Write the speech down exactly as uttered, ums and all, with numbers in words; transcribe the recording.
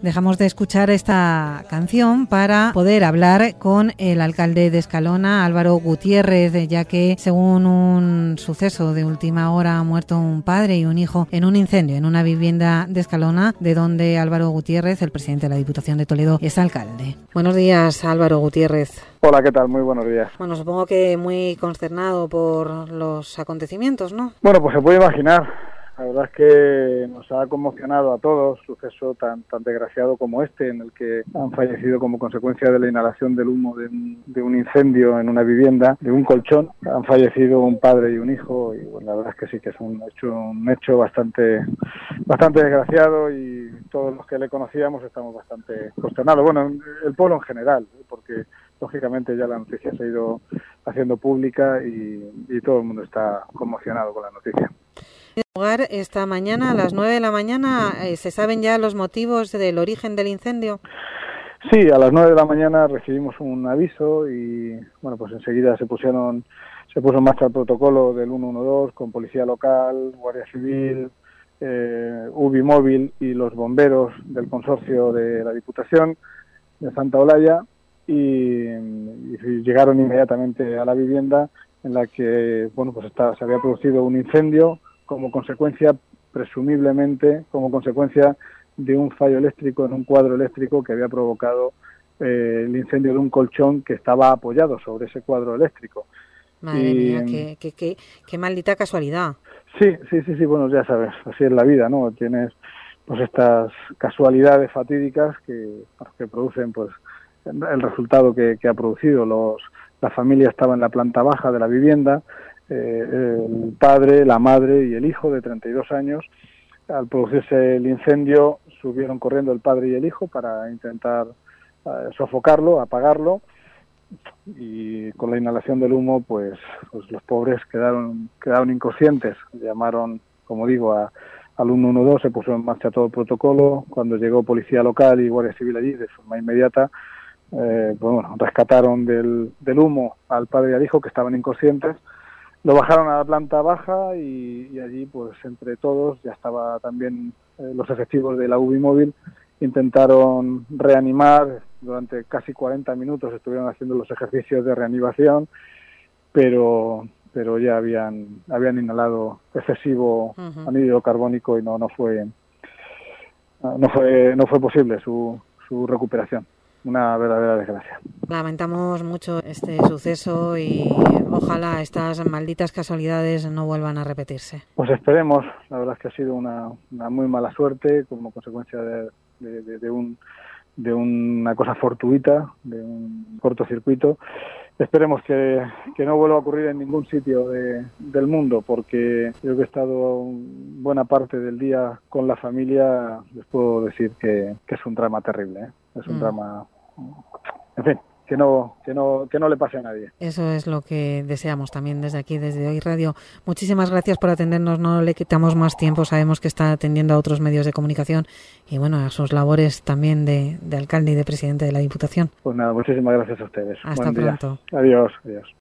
Dejamos de escuchar esta canción para poder hablar con el alcalde de Escalona, Álvaro Gutiérrez, ya que según un suceso de última hora ha muerto un padre y un hijo en un incendio en una vivienda de Escalona, de donde Álvaro Gutiérrez, el presidente de la Diputación de Toledo, es alcalde. Buenos días, Álvaro Gutiérrez. Hola, ¿qué tal? Muy buenos días. Bueno, supongo que muy consternado por los acontecimientos, ¿no? Bueno, pues se puede imaginar. La verdad es que nos ha conmocionado a todos, suceso tan tan desgraciado como este, en el que han fallecido como consecuencia de la inhalación del humo de un, de un incendio en una vivienda, de un colchón. Han fallecido un padre y un hijo, y bueno, la verdad es que sí que es un hecho, un hecho bastante, bastante desgraciado, y todos los que le conocíamos estamos bastante consternados. Bueno, el pueblo en general, porque lógicamente ya la noticia se ha ido haciendo pública y, y todo el mundo está conmocionado con la noticia. Lugar esta mañana a las nueve de la mañana, eh, ¿se saben ya los motivos del origen del incendio? Sí, a las nueve de la mañana recibimos un aviso y bueno, pues enseguida se pusieron se puso en marcha el protocolo del ciento doce con policía local, Guardia Civil, eh, UBI móvil y los bomberos del consorcio de la Diputación de Santa Olalla, y, y llegaron inmediatamente a la vivienda en la que bueno, pues está, se había producido un incendio como consecuencia, presumiblemente, como consecuencia de un fallo eléctrico en un cuadro eléctrico que había provocado eh, el incendio de un colchón que estaba apoyado sobre ese cuadro eléctrico. Madre y, mía, qué, qué, qué, qué maldita casualidad. Sí, sí, sí, sí, bueno, ya sabes, así es la vida, ¿no? Tienes pues estas casualidades fatídicas que, que producen pues el resultado que, que ha producido. Los, la familia estaba en la planta baja de la vivienda, Eh, el padre, la madre y el hijo de treinta y dos años. Al producirse el incendio subieron corriendo el padre y el hijo para intentar eh, sofocarlo, apagarlo, y con la inhalación del humo pues, pues los pobres quedaron quedaron inconscientes. Llamaron, como digo, a, al ciento doce, se puso en marcha todo el protocolo. Cuando llegó policía local y Guardia Civil allí de forma inmediata, eh, pues bueno, rescataron del, del humo al padre y al hijo, que estaban inconscientes. Lo bajaron a la planta baja y, y allí, pues entre todos, ya estaba también eh, los efectivos de la UBI móvil, intentaron reanimar. Durante casi cuarenta minutos estuvieron haciendo los ejercicios de reanimación, pero pero ya habían habían inhalado excesivo uh-huh. anhídrido carbónico y no no fue no fue no fue posible su su recuperación. Una verdadera desgracia. Lamentamos mucho este suceso y ojalá estas malditas casualidades no vuelvan a repetirse. Pues esperemos. La verdad es que ha sido una, una muy mala suerte como consecuencia de, de, de, de, un, de una cosa fortuita, de un cortocircuito. Esperemos que, que no vuelva a ocurrir en ningún sitio de, del mundo, porque yo que he estado buena parte del día con la familia, les puedo decir que, que es un drama terrible, ¿eh? Es un mm. drama, en fin, que no, que no, que no le pase a nadie. Eso es lo que deseamos también desde aquí, desde Hoy Radio. Muchísimas gracias por atendernos, no le quitamos más tiempo, sabemos que está atendiendo a otros medios de comunicación y bueno, a sus labores también de, de alcalde y de presidente de la Diputación. Pues nada, muchísimas gracias a ustedes. Hasta Buen día. pronto. Adiós, adiós.